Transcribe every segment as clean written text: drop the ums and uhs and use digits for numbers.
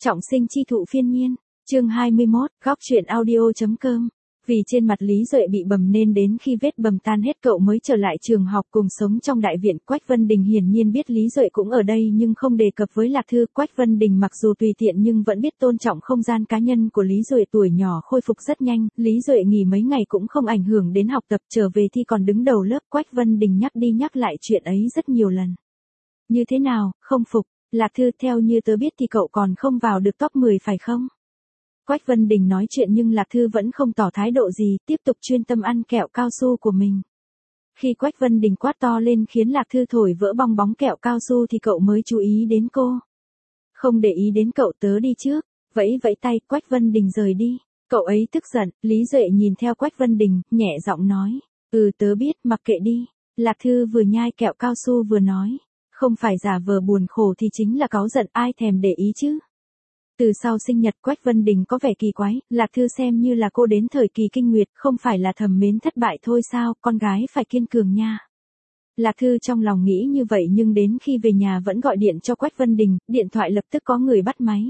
Trọng sinh chi thụ phiên nhiên, chương 21, góc truyện audio.com. Vì trên mặt Lý Duệ bị bầm nên đến khi vết bầm tan hết cậu mới trở lại trường học cùng sống trong đại viện. Quách Vân Đình hiển nhiên biết Lý Duệ cũng ở đây nhưng không đề cập với Lạc Thư. Quách Vân Đình mặc dù tùy tiện nhưng vẫn biết tôn trọng không gian cá nhân của Lý Duệ. Tuổi nhỏ khôi phục rất nhanh, Lý Duệ nghỉ mấy ngày cũng không ảnh hưởng đến học tập, trở về thì còn đứng đầu lớp. Quách Vân Đình nhắc đi nhắc lại chuyện ấy rất nhiều lần. Như thế nào, không phục? Lạc Thư, theo như tớ biết thì cậu còn không vào được top 10 phải không? Quách Vân Đình nói chuyện nhưng Lạc Thư vẫn không tỏ thái độ gì, tiếp tục chuyên tâm ăn kẹo cao su của mình. Khi Quách Vân Đình quát to lên khiến Lạc Thư thổi vỡ bong bóng kẹo cao su thì cậu mới chú ý đến cô. Không để ý đến cậu, tớ đi trước. Vẫy vẫy tay, Quách Vân Đình rời đi. Cậu ấy tức giận. Lý Duệ nhìn theo Quách Vân Đình, nhẹ giọng nói. Tớ biết, mặc kệ đi. Lạc Thư vừa nhai kẹo cao su vừa nói. Không phải giả vờ buồn khổ thì chính là cáu giận, ai thèm để ý chứ. Từ sau sinh nhật Quách Vân Đình có vẻ kỳ quái, Lạc Thư xem như là cô đến thời kỳ kinh nguyệt, không phải là thầm mến thất bại thôi sao, con gái phải kiên cường nha. Lạc Thư trong lòng nghĩ như vậy nhưng đến khi về nhà vẫn gọi điện cho Quách Vân Đình, điện thoại lập tức có người bắt máy.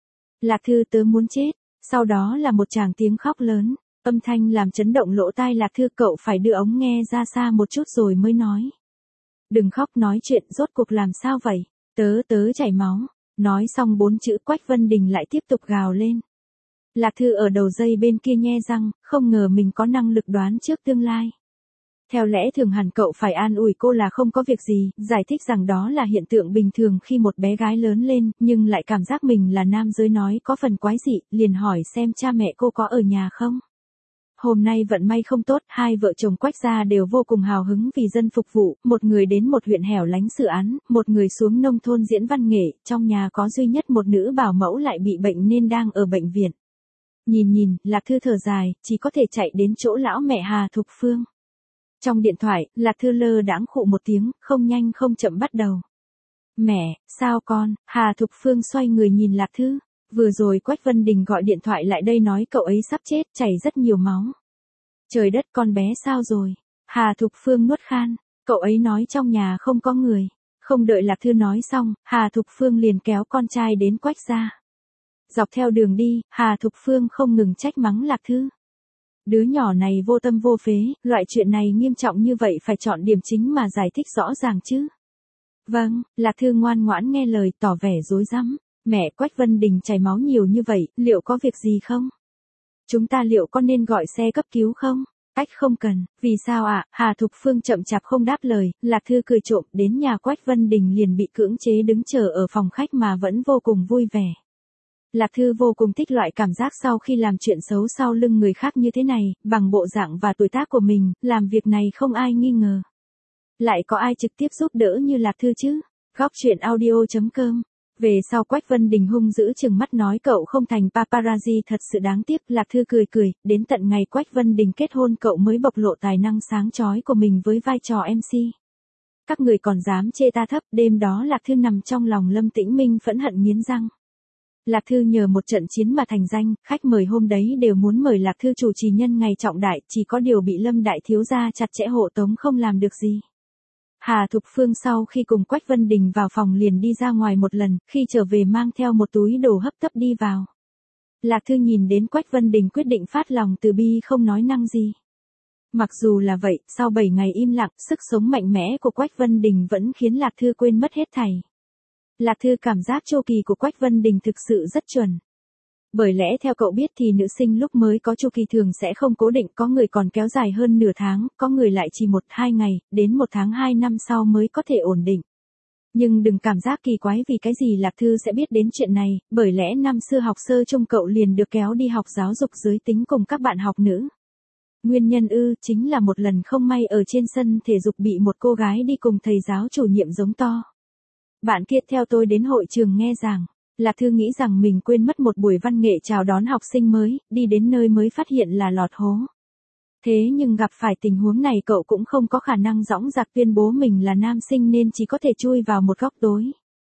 Lạc Thư, tớ muốn chết, sau đó là một tràng tiếng khóc lớn, âm thanh làm chấn động lỗ tai Lạc Thư. Cậu phải đưa ống nghe ra xa một chút rồi mới nói. Đừng khóc, nói chuyện, rốt cuộc làm sao vậy? Tớ chảy máu. Nói xong 4 chữ Quách Vân Đình lại tiếp tục gào lên. Lạc Thư ở đầu dây bên kia nhe răng, không ngờ mình có năng lực đoán trước tương lai. Theo lẽ thường hẳn cậu phải an ủi cô là không có việc gì, giải thích rằng đó là hiện tượng bình thường khi một bé gái lớn lên, nhưng lại cảm giác mình là nam giới nói có phần quái dị, liền hỏi xem cha mẹ cô có ở nhà không. Hôm nay vận may không tốt, hai vợ chồng Quách gia đều vô cùng hào hứng vì dân phục vụ, một người đến một huyện hẻo lánh xử án, một người xuống nông thôn diễn văn nghệ, trong nhà có duy nhất một nữ bảo mẫu lại bị bệnh nên đang ở bệnh viện. Nhìn, Lạc Thư thở dài, chỉ có thể chạy đến chỗ lão mẹ Hà Thục Phương. Trong điện thoại, Lạc Thư lơ đãng khụ một tiếng, không nhanh không chậm bắt đầu. Mẹ, sao con? Hà Thục Phương xoay người nhìn Lạc Thư. Vừa rồi Quách Vân Đình gọi điện thoại lại đây nói cậu ấy sắp chết, chảy rất nhiều máu. Trời đất, con bé sao rồi? Hà Thục Phương nuốt khan, cậu ấy nói trong nhà không có người. Không đợi Lạc Thư nói xong, Hà Thục Phương liền kéo con trai đến Quách gia. Dọc theo đường đi, Hà Thục Phương không ngừng trách mắng Lạc Thư. Đứa nhỏ này vô tâm vô phế, loại chuyện này nghiêm trọng như vậy phải chọn điểm chính mà giải thích rõ ràng chứ. Vâng, Lạc Thư ngoan ngoãn nghe lời, tỏ vẻ rối rắm. Mẹ, Quách Vân Đình chảy máu nhiều như vậy, liệu có việc gì không? Chúng ta liệu có nên gọi xe cấp cứu không? Không cần, vì sao ạ? Hà Thục Phương chậm chạp không đáp lời, Lạc Thư cười trộm, đến nhà Quách Vân Đình liền bị cưỡng chế đứng chờ ở phòng khách mà vẫn vô cùng vui vẻ. Lạc Thư vô cùng thích loại cảm giác sau khi làm chuyện xấu sau lưng người khác như thế này, bằng bộ dạng và tuổi tác của mình, làm việc này không ai nghi ngờ. Lại có ai trực tiếp giúp đỡ như Lạc Thư chứ? Góc truyện audio.com. Về sau Quách Vân Đình hung dữ trừng mắt nói cậu không thành paparazzi thật sự đáng tiếc. Lạc Thư cười, đến tận ngày Quách Vân Đình kết hôn cậu mới bộc lộ tài năng sáng chói của mình với vai trò MC. Các người còn dám chê ta thấp, đêm đó Lạc Thư nằm trong lòng Lâm Tĩnh Minh phẫn hận nghiến răng. Lạc Thư nhờ một trận chiến mà thành danh, khách mời hôm đấy đều muốn mời Lạc Thư chủ trì nhân ngày trọng đại, chỉ có điều bị Lâm đại thiếu gia chặt chẽ hộ tống không làm được gì. Hà Thục Phương sau khi cùng Quách Vân Đình vào phòng liền đi ra ngoài một lần, khi trở về mang theo một túi đồ hấp tấp đi vào. Lạc Thư nhìn đến Quách Vân Đình quyết định phát lòng từ bi không nói năng gì. Mặc dù là vậy, sau 7 ngày im lặng, sức sống mạnh mẽ của Quách Vân Đình vẫn khiến Lạc Thư quên mất hết thảy. Lạc Thư cảm giác chu kỳ của Quách Vân Đình thực sự rất chuẩn. Bởi lẽ theo cậu biết thì nữ sinh lúc mới có chu kỳ thường sẽ không cố định, có người còn kéo dài hơn nửa tháng, có người lại chỉ 1-2 ngày, đến 1 tháng 2 năm sau mới có thể ổn định. Nhưng đừng cảm giác kỳ quái vì cái gì Lạc Thư sẽ biết đến chuyện này, bởi lẽ năm xưa học sơ chung cậu liền được kéo đi học giáo dục giới tính cùng các bạn học nữ. Nguyên nhân chính là một lần không may ở trên sân thể dục bị một cô gái đi cùng thầy giáo chủ nhiệm giống to. Bạn kia theo tôi đến hội trường nghe giảng. Lạc Thư nghĩ rằng mình quên mất một buổi văn nghệ chào đón học sinh mới, đi đến nơi mới phát hiện là lọt hố. Thế nhưng gặp phải tình huống này cậu cũng không có khả năng dõng dạc tuyên bố mình là nam sinh nên chỉ có thể chui vào một góc tối.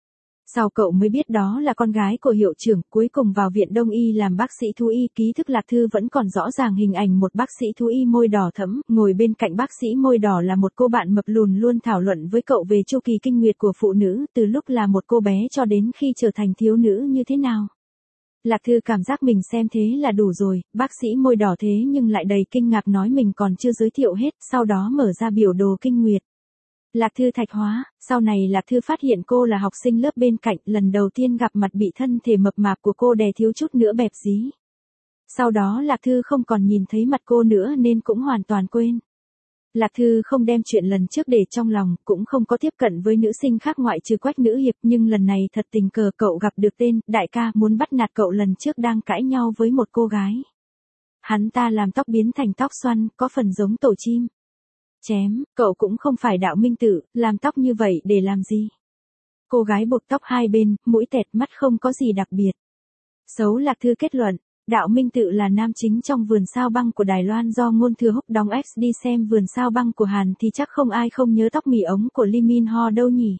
Sau cậu mới biết đó là con gái của hiệu trưởng, cuối cùng vào viện Đông y làm bác sĩ thú y. Ký thức Lạc Thư vẫn còn rõ ràng hình ảnh một bác sĩ thú y môi đỏ thẫm, ngồi bên cạnh bác sĩ môi đỏ là một cô bạn mập lùn luôn thảo luận với cậu về chu kỳ kinh nguyệt của phụ nữ, từ lúc là một cô bé cho đến khi trở thành thiếu nữ như thế nào. Lạc Thư cảm giác mình xem thế là đủ rồi, bác sĩ môi đỏ thế nhưng lại đầy kinh ngạc nói mình còn chưa giới thiệu hết, sau đó mở ra biểu đồ kinh nguyệt. Lạc Thư thạch hóa, sau này Lạc Thư phát hiện cô là học sinh lớp bên cạnh, lần đầu tiên gặp mặt bị thân thể mập mạp của cô đè thiếu chút nữa bẹp dí. Sau đó Lạc Thư không còn nhìn thấy mặt cô nữa nên cũng hoàn toàn quên. Lạc Thư không đem chuyện lần trước để trong lòng, cũng không có tiếp cận với nữ sinh khác ngoại trừ Quách Nữ Hiệp, nhưng lần này thật tình cờ cậu gặp được tên đại ca muốn bắt nạt cậu lần trước đang cãi nhau với một cô gái. Hắn ta làm tóc biến thành tóc xoăn, có phần giống tổ chim. Chém, cậu cũng không phải Đạo Minh Tự, làm tóc như vậy để làm gì? Cô gái buộc tóc hai bên, mũi tẹt mắt không có gì đặc biệt. Xấu. Lạc Thư kết luận. Đạo Minh Tự là nam chính trong Vườn Sao Băng của Đài Loan do Ngôn Thừa Húc đóng. X đi xem Vườn Sao Băng của Hàn thì chắc không ai không nhớ tóc mì ống của Lee Min Ho đâu nhỉ.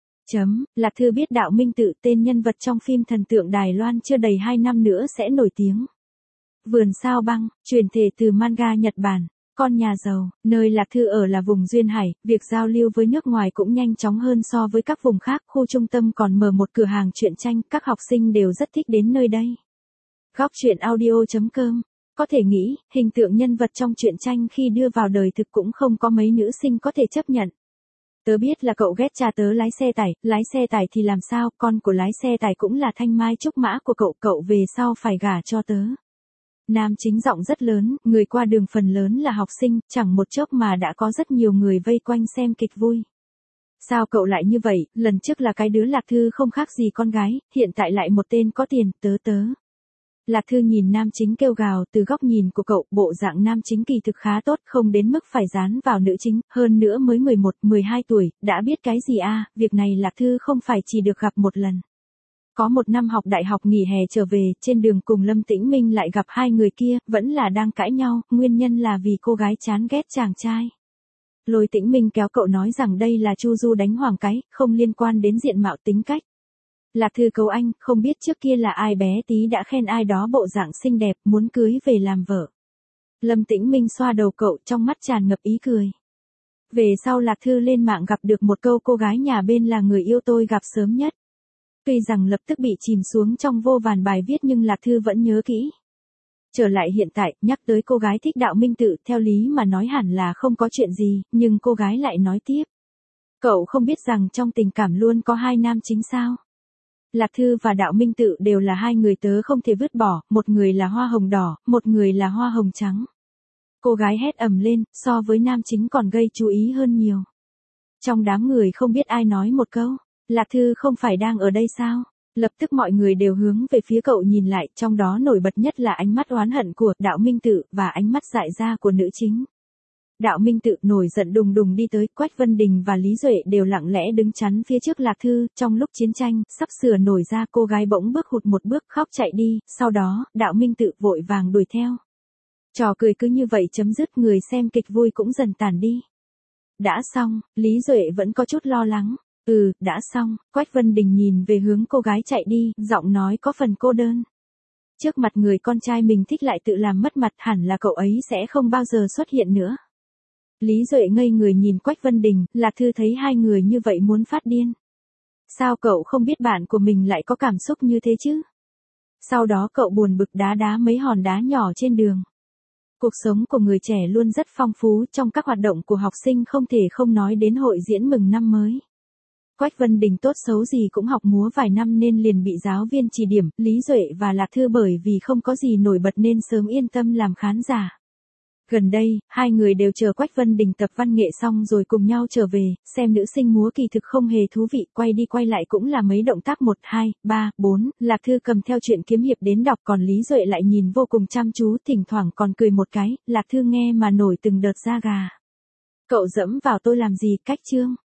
Lạc Thư biết Đạo Minh Tự, tên nhân vật trong phim thần tượng Đài Loan chưa đầy 2 năm nữa sẽ nổi tiếng. Vườn Sao Băng, chuyển thể từ manga Nhật Bản. Con nhà giàu, nơi Lạc Thư ở là vùng duyên hải, việc giao lưu với nước ngoài cũng nhanh chóng hơn so với các vùng khác. Khu trung tâm còn mở một cửa hàng truyện tranh, các học sinh đều rất thích đến nơi đây. Góc truyện audio.com. Có thể nghĩ, hình tượng nhân vật trong truyện tranh khi đưa vào đời thực cũng không có mấy nữ sinh có thể chấp nhận. Tớ biết là cậu ghét cha tớ lái xe tải thì làm sao, con của lái xe tải cũng là thanh mai trúc mã của cậu về sau phải gả cho tớ. Nam chính giọng rất lớn, người qua đường phần lớn là học sinh, chẳng một chốc mà đã có rất nhiều người vây quanh xem kịch vui. Sao cậu lại như vậy, lần trước là cái đứa Lạc Thư không khác gì con gái, hiện tại lại một tên có tiền, tớ. Lạc Thư nhìn nam chính kêu gào, từ góc nhìn của cậu, bộ dạng nam chính kỳ thực khá tốt, không đến mức phải dán vào nữ chính, hơn nữa mới 11, 12 tuổi, đã biết cái gì à, việc này Lạc Thư không phải chỉ được gặp một lần. Có một năm học đại học nghỉ hè trở về, trên đường cùng Lâm Tĩnh Minh lại gặp hai người kia, vẫn là đang cãi nhau, nguyên nhân là vì cô gái chán ghét chàng trai. Lôi Tĩnh Minh kéo cậu nói rằng đây là Chu Du đánh hoàng cái, không liên quan đến diện mạo tính cách. Lạc Thư cầu anh, không biết trước kia là ai bé tí đã khen ai đó bộ dạng xinh đẹp, muốn cưới về làm vợ. Lâm Tĩnh Minh xoa đầu cậu, trong mắt tràn ngập ý cười. Về sau Lạc Thư lên mạng gặp được một câu cô gái nhà bên là người yêu tôi gặp sớm nhất. Tuy rằng lập tức bị chìm xuống trong vô vàn bài viết nhưng Lạc Thư vẫn nhớ kỹ. Trở lại hiện tại, nhắc tới cô gái thích Đạo Minh Tự, theo lý mà nói hẳn là không có chuyện gì, nhưng cô gái lại nói tiếp. Cậu không biết rằng trong tình cảm luôn có hai nam chính sao? Lạc Thư và Đạo Minh Tự đều là hai người tớ không thể vứt bỏ, một người là hoa hồng đỏ, một người là hoa hồng trắng. Cô gái hét ầm lên, so với nam chính còn gây chú ý hơn nhiều. Trong đám người không biết ai nói một câu, Lạc Thư không phải đang ở đây sao? Lập tức mọi người đều hướng về phía cậu nhìn lại, trong đó nổi bật nhất là ánh mắt oán hận của Đạo Minh Tự và ánh mắt dại ra của nữ chính. Đạo Minh Tự nổi giận đùng đùng đi tới, Quách Vân Đình và Lý Duệ đều lặng lẽ đứng chắn phía trước Lạc Thư, trong lúc chiến tranh sắp sửa nổi ra cô gái bỗng bước hụt một bước khóc chạy đi, sau đó, Đạo Minh Tự vội vàng đuổi theo. Trò cười cứ như vậy chấm dứt, người xem kịch vui cũng dần tàn đi. Đã xong, Lý Duệ vẫn có chút lo lắng. Đã xong, Quách Vân Đình nhìn về hướng cô gái chạy đi, giọng nói có phần cô đơn. Trước mặt người con trai mình thích lại tự làm mất mặt, hẳn là cậu ấy sẽ không bao giờ xuất hiện nữa. Lý Duệ ngây người nhìn Quách Vân Đình, Lạc Thư thấy hai người như vậy muốn phát điên. Sao cậu không biết bạn của mình lại có cảm xúc như thế chứ? Sau đó cậu buồn bực đá mấy hòn đá nhỏ trên đường. Cuộc sống của người trẻ luôn rất phong phú, trong các hoạt động của học sinh không thể không nói đến hội diễn mừng năm mới. Quách Vân Đình tốt xấu gì cũng học múa vài năm nên liền bị giáo viên chỉ điểm, Lý Duệ và Lạc Thư bởi vì không có gì nổi bật nên sớm yên tâm làm khán giả. Gần đây, hai người đều chờ Quách Vân Đình tập văn nghệ xong rồi cùng nhau trở về, xem nữ sinh múa kỳ thực không hề thú vị, quay đi quay lại cũng là mấy động tác 1, 2, 3, 4, Lạc Thư cầm theo truyện kiếm hiệp đến đọc còn Lý Duệ lại nhìn vô cùng chăm chú, thỉnh thoảng còn cười một cái, Lạc Thư nghe mà nổi từng đợt da gà. Cậu dẫm vào tôi làm gì, cách chương.